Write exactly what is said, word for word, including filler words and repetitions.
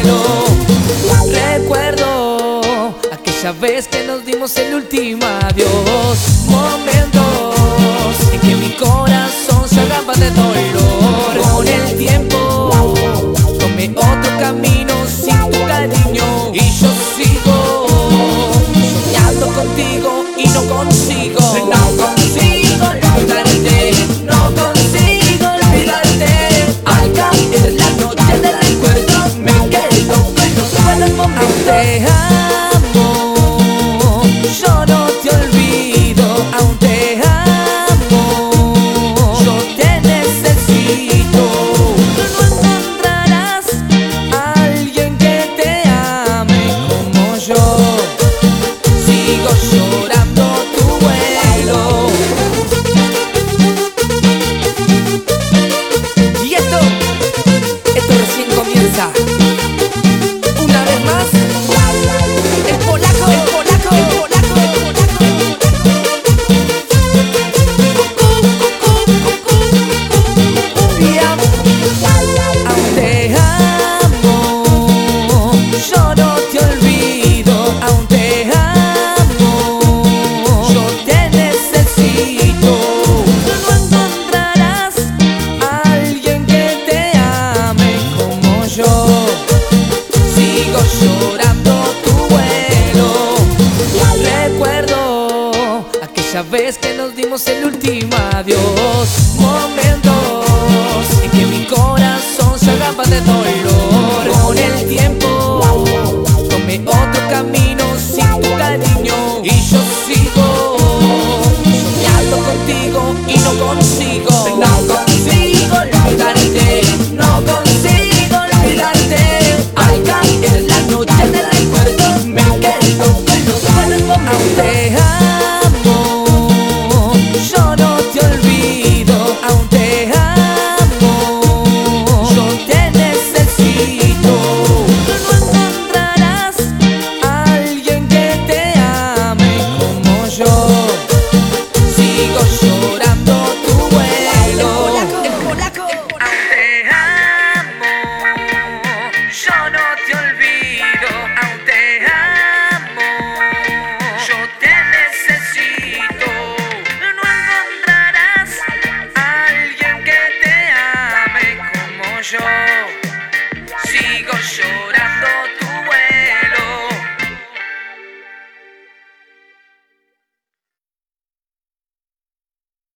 vuelo. Recuerdo aquella vez que nos dimos el último adiós. Momentos en que mi corazón se ahogaba de dolor. Con el tiempo tomé otro camino sin tu cariño, y yo sigo soñando contigo y no consigo. No consigo olvidarte, no consigo olvidarte. Al caer la noche del recuerdo me quedo con los buenos momentos. Te amo, yo no te olvido. Aún te amo, yo te necesito. No encontrarás a alguien que te ame como yo. Sigo llorando tu vuelo. Y esto, esto recién comienza. Una vez más, el polaco, el polaco, el polaco, el polaco. Y aún te amo, yo no te olvido. Aún te amo, yo te necesito. No encontrarás a alguien que te ame como yo. Sigo llorando tu vuelo. Recuerdo aquella vez que nos dimos el último adiós. Momentos en que mi corazón se ahogaba de dolor. Con el tiempo tomé otro camino sin tu cariño, y yo sigo soñando contigo y no consigo. No consigo olvidarte, no consigo olvidarte. Al caer la noche del recuerdo me quedo con los buenos momentos. Aún te amo, yo no te olvido. Aún te amo, yo te necesito. No encontrarás a alguien que te ame como yo. Sigo llorando tu vuelo. El polaco, el polaco. Aún te amo, yo no te olvido. Aún te amo, yo te necesito. No encontrarás a alguien que te ame como yo. Sigo llorando.